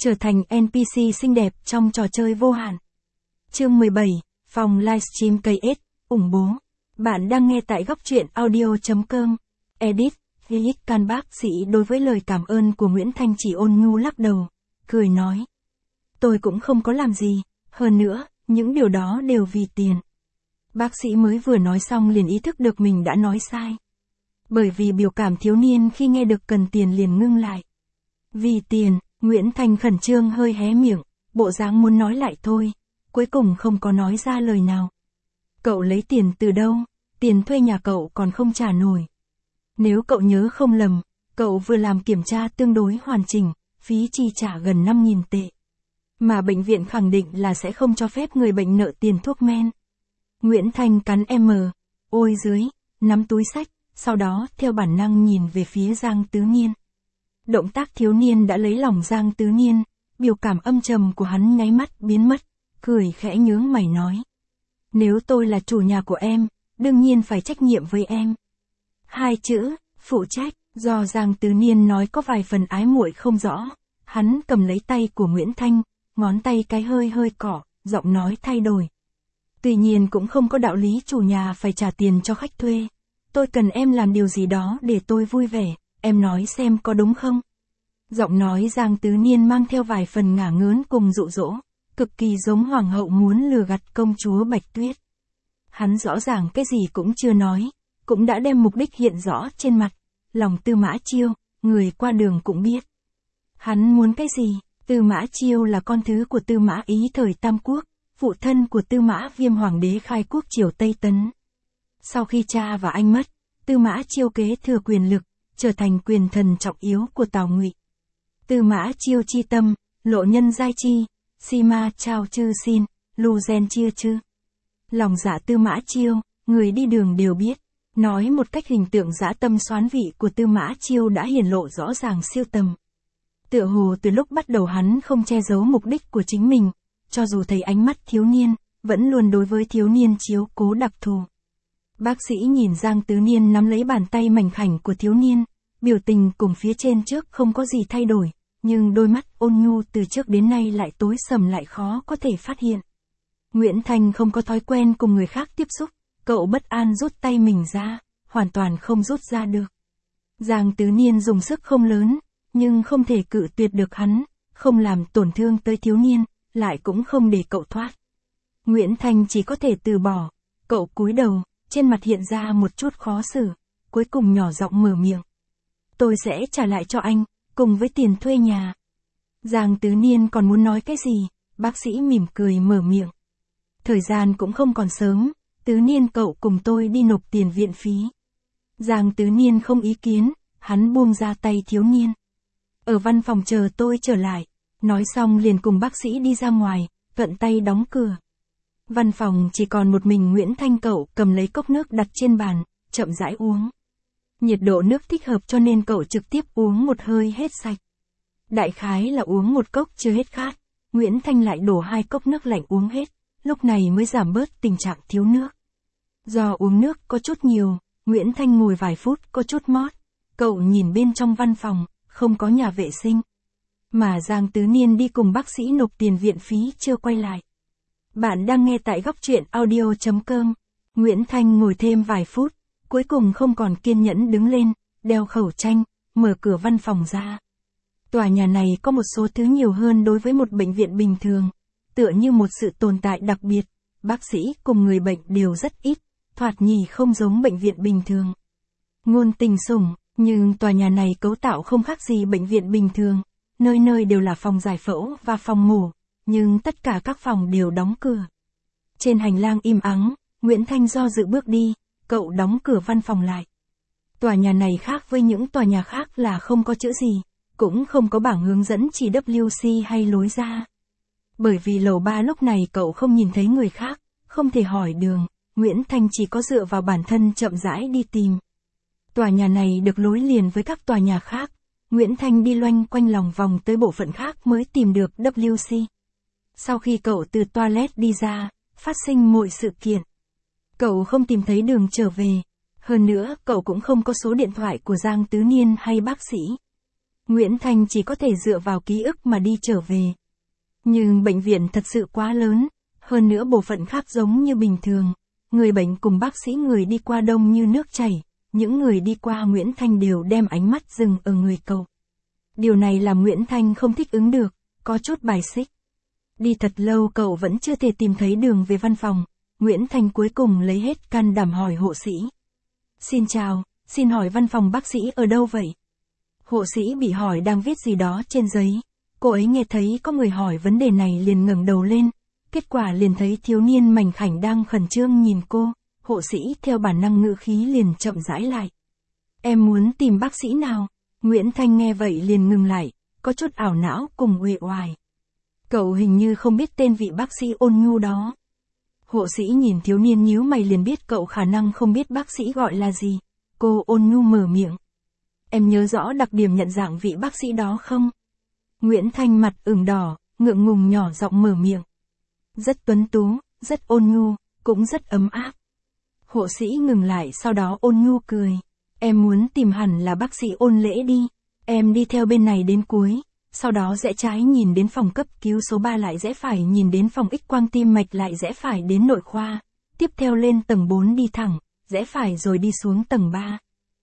trở thành NPC xinh đẹp trong trò chơi vô hạn. Chương 17, phòng livestream KS, ủng bố. Bạn đang nghe tại góc truyện audio.com. Edit, Can bác sĩ đối với lời cảm ơn của Nguyễn Thanh chỉ ôn nhu lắc đầu, cười nói. Tôi cũng không có làm gì, hơn nữa, những điều đó đều vì tiền. Bác sĩ mới vừa nói xong liền ý thức được mình đã nói sai. Bởi vì biểu cảm thiếu niên khi nghe được cần tiền liền ngưng lại. Vì tiền, Nguyễn Thanh khẩn trương hơi hé miệng, bộ dáng muốn nói lại thôi, cuối cùng không có nói ra lời nào. Cậu lấy tiền từ đâu? Tiền thuê nhà cậu còn không trả nổi. Nếu cậu nhớ không lầm, cậu vừa làm kiểm tra tương đối hoàn chỉnh, phí chi trả gần 5.000 tệ. Mà bệnh viện khẳng định là sẽ không cho phép người bệnh nợ tiền thuốc men. Nguyễn Thanh cắn ôi dưới, nắm túi xách, sau đó theo bản năng nhìn về phía Giang Tứ Niên. Động tác thiếu niên đã lấy lòng Giang Tứ Niên, biểu cảm âm trầm của hắn nháy mắt biến mất, cười khẽ nhướng mày nói. Nếu tôi là chủ nhà của em, đương nhiên phải trách nhiệm với em. Hai chữ, phụ trách, do Giang Tứ Niên nói có vài phần ái muội không rõ, hắn cầm lấy tay của Nguyễn Thanh, ngón tay cái hơi cỏ, giọng nói thay đổi. Tuy nhiên cũng không có đạo lý chủ nhà phải trả tiền cho khách thuê. Tôi cần em làm điều gì đó để tôi vui vẻ, em nói xem có đúng không? Giọng nói Giang Tứ Niên mang theo vài phần ngả ngớn cùng dụ dỗ, cực kỳ giống hoàng hậu muốn lừa gạt công chúa Bạch Tuyết. Hắn rõ ràng cái gì cũng chưa nói, cũng đã đem mục đích hiện rõ trên mặt, lòng Tư Mã Chiêu, người qua đường cũng biết. Hắn muốn cái gì? Tư Mã Chiêu là con thứ của Tư Mã Ý thời Tam Quốc, phụ thân của Tư Mã Viêm hoàng đế khai quốc triều Tây Tấn. Sau khi cha và anh mất, Tư Mã Chiêu kế thừa quyền lực, trở thành quyền thần trọng yếu của Tào Ngụy. Tư Mã Chiêu chi tâm, lộ nhân giai chi, si ma trao chư xin, lu gen chia chư. Lòng dạ Tư Mã Chiêu, người đi đường đều biết. Nói một cách hình tượng dã tâm xoán vị của Tư Mã Chiêu đã hiển lộ rõ ràng siêu tầm. Tựa hồ từ lúc bắt đầu hắn không che giấu mục đích của chính mình, cho dù thấy ánh mắt thiếu niên, vẫn luôn đối với thiếu niên chiếu cố đặc thù. Bác sĩ nhìn Giang Tứ Niên nắm lấy bàn tay mảnh khảnh của thiếu niên, biểu tình cùng phía trên trước không có gì thay đổi, nhưng đôi mắt ôn nhu từ trước đến nay lại tối sầm lại khó có thể phát hiện. Nguyễn Thanh không có thói quen cùng người khác tiếp xúc, cậu bất an rút tay mình ra, hoàn toàn không rút ra được. Giang Tứ Niên dùng sức không lớn, nhưng không thể cự tuyệt được hắn, không làm tổn thương tới thiếu niên, lại cũng không để cậu thoát. Nguyễn Thanh chỉ có thể từ bỏ, cậu cúi đầu, trên mặt hiện ra một chút khó xử, cuối cùng nhỏ giọng mở miệng. Tôi sẽ trả lại cho anh, cùng với tiền thuê nhà. Giang Tứ Niên còn muốn nói cái gì, bác sĩ mỉm cười mở miệng. Thời gian cũng không còn sớm, Tứ Niên cậu cùng tôi đi nộp tiền viện phí. Giang Tứ Niên không ý kiến, hắn buông ra tay thiếu niên. Ở văn phòng chờ tôi trở lại, nói xong liền cùng bác sĩ đi ra ngoài, thuận tay đóng cửa. Văn phòng chỉ còn một mình Nguyễn Thanh cậu cầm lấy cốc nước đặt trên bàn, chậm rãi uống. Nhiệt độ nước thích hợp cho nên cậu trực tiếp uống một hơi hết sạch. Đại khái là uống một cốc chưa hết khát, Nguyễn Thanh lại đổ 2 cốc nước lạnh uống hết, lúc này mới giảm bớt tình trạng thiếu nước. Do uống nước có chút nhiều, Nguyễn Thanh ngồi vài phút có chút mót, cậu nhìn bên trong văn phòng, không có nhà vệ sinh. Mà Giang Tứ Niên đi cùng bác sĩ nộp tiền viện phí chưa quay lại. Bạn đang nghe tại góc truyện audio.com. Nguyễn Thanh ngồi thêm vài phút, cuối cùng không còn kiên nhẫn đứng lên, đeo khẩu trang, mở cửa văn phòng ra. Tòa nhà này có một số thứ nhiều hơn đối với một bệnh viện bình thường, tựa như một sự tồn tại đặc biệt, bác sĩ cùng người bệnh đều rất ít, thoạt nhìn không giống bệnh viện bình thường. Ngôn tình sủng, nhưng tòa nhà này cấu tạo không khác gì bệnh viện bình thường, nơi nơi đều là phòng giải phẫu và phòng mổ, nhưng tất cả các phòng đều đóng cửa. Trên hành lang im ắng, Nguyễn Thanh do dự bước đi, cậu đóng cửa văn phòng lại. Tòa nhà này khác với những tòa nhà khác là không có chữ gì, cũng không có bảng hướng dẫn chỉ WC hay lối ra. Bởi vì lầu 3 lúc này cậu không nhìn thấy người khác, không thể hỏi đường, Nguyễn Thanh chỉ có dựa vào bản thân chậm rãi đi tìm. Tòa nhà này được nối liền với các tòa nhà khác, Nguyễn Thanh đi loanh quanh lòng vòng tới bộ phận khác mới tìm được WC. Sau khi cậu từ toilet đi ra, phát sinh mọi sự kiện. Cậu không tìm thấy đường trở về, hơn nữa cậu cũng không có số điện thoại của Giang Tứ Niên hay bác sĩ. Nguyễn Thanh chỉ có thể dựa vào ký ức mà đi trở về. Nhưng bệnh viện thật sự quá lớn, hơn nữa bộ phận khác giống như bình thường. Người bệnh cùng bác sĩ người đi qua đông như nước chảy, những người đi qua Nguyễn Thanh đều đem ánh mắt dừng ở người cậu. Điều này làm Nguyễn Thanh không thích ứng được, có chút bài xích. Đi thật lâu cậu vẫn chưa thể tìm thấy đường về văn phòng, Nguyễn Thanh cuối cùng lấy hết can đảm hỏi hộ sĩ. Xin chào, xin hỏi văn phòng bác sĩ ở đâu vậy? Hộ sĩ bị hỏi đang viết gì đó trên giấy, cô ấy nghe thấy có người hỏi vấn đề này liền ngẩng đầu lên, kết quả liền thấy thiếu niên mảnh khảnh đang khẩn trương nhìn cô, hộ sĩ theo bản năng ngữ khí liền chậm rãi lại. Em muốn tìm bác sĩ nào? Nguyễn Thanh nghe vậy liền ngừng lại, có chút ảo não cùng uể oải. Cậu hình như không biết tên vị bác sĩ ôn nhu đó. Hộ sĩ nhìn thiếu niên nhíu mày liền biết cậu khả năng không biết bác sĩ gọi là gì. Cô ôn nhu mở miệng. Em nhớ rõ đặc điểm nhận dạng vị bác sĩ đó không? Nguyễn Thanh mặt ửng đỏ, ngượng ngùng nhỏ giọng mở miệng. Rất tuấn tú, rất ôn nhu, cũng rất ấm áp. Hộ sĩ ngừng lại sau đó ôn nhu cười. Em muốn tìm hẳn là bác sĩ Ôn Lễ đi. Em đi theo bên này đến cuối, sau đó rẽ trái nhìn đến phòng cấp cứu số 3 lại rẽ phải nhìn đến phòng X-quang tim mạch lại rẽ phải đến nội khoa. Tiếp theo lên tầng 4 đi thẳng, rẽ phải rồi đi xuống tầng 3.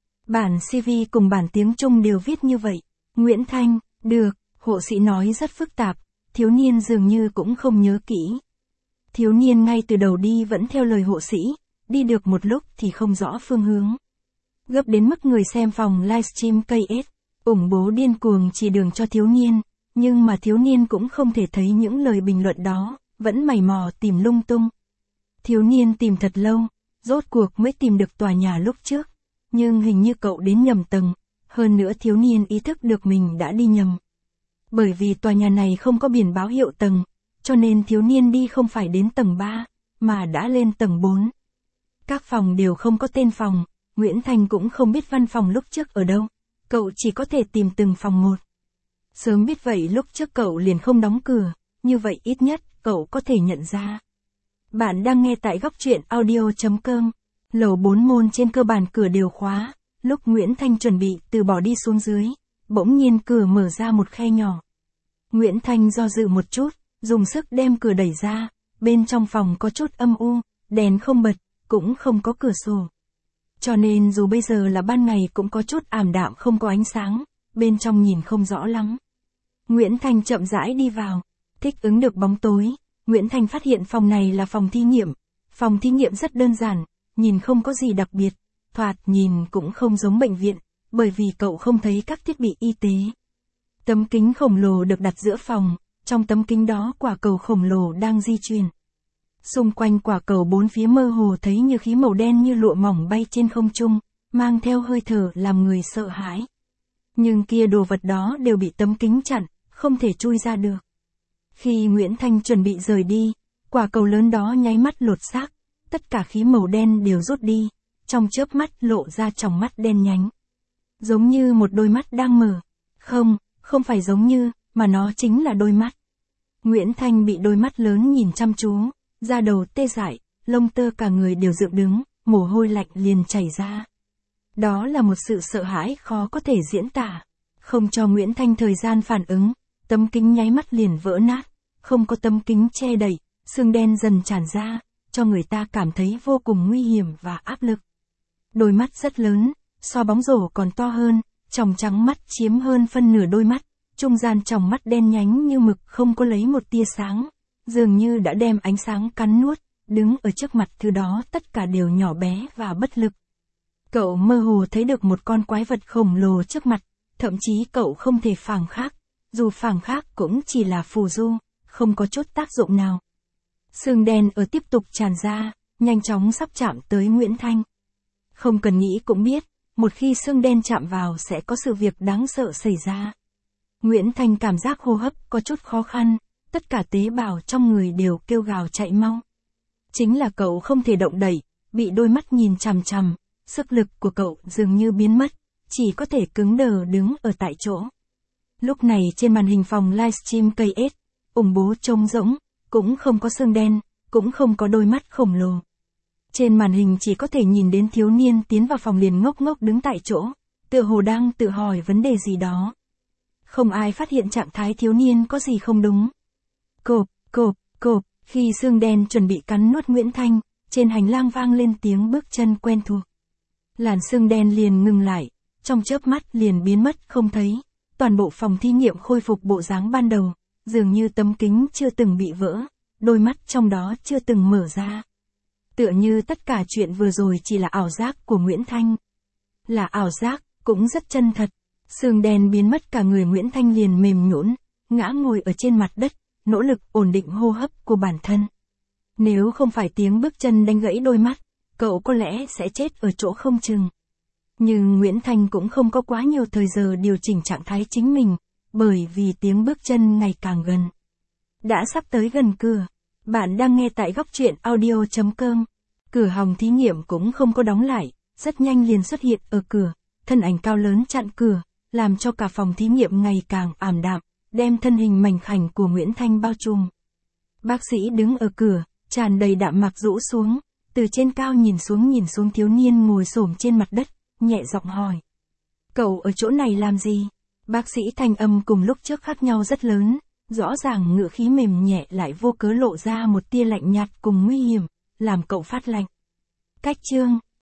Bản CV cùng bản tiếng Trung đều viết như vậy. Nguyễn Thanh, được, hộ sĩ nói rất phức tạp, thiếu niên dường như cũng không nhớ kỹ. Thiếu niên ngay từ đầu đi vẫn theo lời hộ sĩ, đi được một lúc thì không rõ phương hướng. Gấp đến mức người xem phòng livestream KS, ủng bố điên cuồng chỉ đường cho thiếu niên, nhưng mà thiếu niên cũng không thể thấy những lời bình luận đó, vẫn mày mò tìm lung tung. Thiếu niên tìm thật lâu, rốt cuộc mới tìm được tòa nhà lúc trước, nhưng hình như cậu đến nhầm tầng, hơn nữa thiếu niên ý thức được mình đã đi nhầm. Bởi vì tòa nhà này không có biển báo hiệu tầng, cho nên thiếu niên đi không phải đến tầng 3, mà đã lên tầng 4. Các phòng đều không có tên phòng, Nguyễn Thanh cũng không biết văn phòng lúc trước ở đâu, cậu chỉ có thể tìm từng phòng một. Sớm biết vậy lúc trước cậu liền không đóng cửa, như vậy ít nhất cậu có thể nhận ra. Bạn đang nghe tại góc truyện audio.com, lầu 4 môn trên cơ bản cửa đều khóa, lúc Nguyễn Thanh chuẩn bị từ bỏ đi xuống dưới, bỗng nhiên cửa mở ra một khe nhỏ. Nguyễn Thanh do dự một chút, dùng sức đem cửa đẩy ra, bên trong phòng có chút âm u, đèn không bật, cũng không có cửa sổ. Cho nên dù bây giờ là ban ngày cũng có chút ảm đạm không có ánh sáng, bên trong nhìn không rõ lắm. Nguyễn Thanh chậm rãi đi vào, thích ứng được bóng tối, Nguyễn Thanh phát hiện phòng này là phòng thí nghiệm. Phòng thí nghiệm rất đơn giản, nhìn không có gì đặc biệt, thoạt nhìn cũng không giống bệnh viện, bởi vì cậu không thấy các thiết bị y tế. Tấm kính khổng lồ được đặt giữa phòng, trong tấm kính đó quả cầu khổng lồ đang di chuyển. Xung quanh quả cầu bốn phía mơ hồ thấy như khí màu đen như lụa mỏng bay trên không trung, mang theo hơi thở làm người sợ hãi. Nhưng kia đồ vật đó đều bị tấm kính chặn, không thể chui ra được. Khi Nguyễn Thanh chuẩn bị rời đi, quả cầu lớn đó nháy mắt lột xác, tất cả khí màu đen đều rút đi, trong chớp mắt lộ ra tròng mắt đen nhánh. Giống như một đôi mắt đang mở. Không phải giống như, mà nó chính là đôi mắt. Nguyễn Thanh bị đôi mắt lớn nhìn chăm chú, da đầu tê dại, lông tơ cả người đều dựng đứng, mồ hôi lạnh liền chảy ra. Đó là một sự sợ hãi khó có thể diễn tả. Không cho Nguyễn Thanh thời gian phản ứng, tấm kính nháy mắt liền vỡ nát, không có tấm kính che đậy, sương đen dần tràn ra, cho người ta cảm thấy vô cùng nguy hiểm và áp lực. Đôi mắt rất lớn, so bóng rổ còn to hơn, tròng trắng mắt chiếm hơn phân nửa đôi mắt, trung gian tròng mắt đen nhánh như mực không có lấy một tia sáng, dường như đã đem ánh sáng cắn nuốt, đứng ở trước mặt thứ đó tất cả đều nhỏ bé và bất lực. Cậu mơ hồ thấy được một con quái vật khổng lồ trước mặt, thậm chí cậu không thể phảng khác, dù phảng khác cũng chỉ là phù du, không có chút tác dụng nào. Sương đen ở tiếp tục tràn ra, nhanh chóng sắp chạm tới Nguyễn Thanh. Không cần nghĩ cũng biết, một khi sương đen chạm vào sẽ có sự việc đáng sợ xảy ra. Nguyễn Thanh cảm giác hô hấp có chút khó khăn, tất cả tế bào trong người đều kêu gào chạy mau. Chính là cậu không thể động đậy, bị đôi mắt nhìn chằm chằm, sức lực của cậu dường như biến mất, chỉ có thể cứng đờ đứng ở tại chỗ. Lúc này trên màn hình phòng livestream KS, ủng bố trống rỗng, cũng không có sương đen, cũng không có đôi mắt khổng lồ. Trên màn hình chỉ có thể nhìn đến thiếu niên tiến vào phòng liền ngốc ngốc đứng tại chỗ, tựa hồ đang tự hỏi vấn đề gì đó. không ai phát hiện trạng thái thiếu niên có gì không đúng. Cộp, cộp, cộp, khi xương đen chuẩn bị cắn nuốt Nguyễn Thanh, trên hành lang vang lên tiếng bước chân quen thuộc. Làn xương đen liền ngừng lại, trong chớp mắt liền biến mất không thấy, toàn bộ phòng thí nghiệm khôi phục bộ dáng ban đầu, dường như tấm kính chưa từng bị vỡ, đôi mắt trong đó chưa từng mở ra. Tựa như tất cả chuyện vừa rồi chỉ là ảo giác của Nguyễn Thanh. Là ảo giác, cũng rất chân thật. Xương đen biến mất cả người Nguyễn Thanh liền mềm nhũn, ngã ngồi ở trên mặt đất, nỗ lực ổn định hô hấp của bản thân. Nếu không phải tiếng bước chân đánh gãy đôi mắt, cậu có lẽ sẽ chết ở chỗ không chừng. Nhưng Nguyễn Thanh cũng không có quá nhiều thời giờ điều chỉnh trạng thái chính mình, bởi vì tiếng bước chân ngày càng gần. Đã sắp tới gần cửa. Bạn đang nghe tại góc truyện audio.com. Cửa hòng thí nghiệm cũng không có đóng lại, rất nhanh liền xuất hiện ở cửa, thân ảnh cao lớn chặn cửa, làm cho cả phòng thí nghiệm ngày càng ảm đạm, đem thân hình mảnh khảnh của Nguyễn Thanh bao trùm. Bác sĩ đứng ở cửa, tràn đầy đạm mạc rũ xuống, từ trên cao nhìn xuống thiếu niên ngồi xổm trên mặt đất, nhẹ giọng hỏi. Cậu ở chỗ này làm gì? Bác sĩ thanh âm cùng lúc trước khác nhau rất lớn, rõ ràng ngữ khí mềm nhẹ lại vô cớ lộ ra một tia lạnh nhạt cùng nguy hiểm, làm cậu phát lạnh. Cách chương,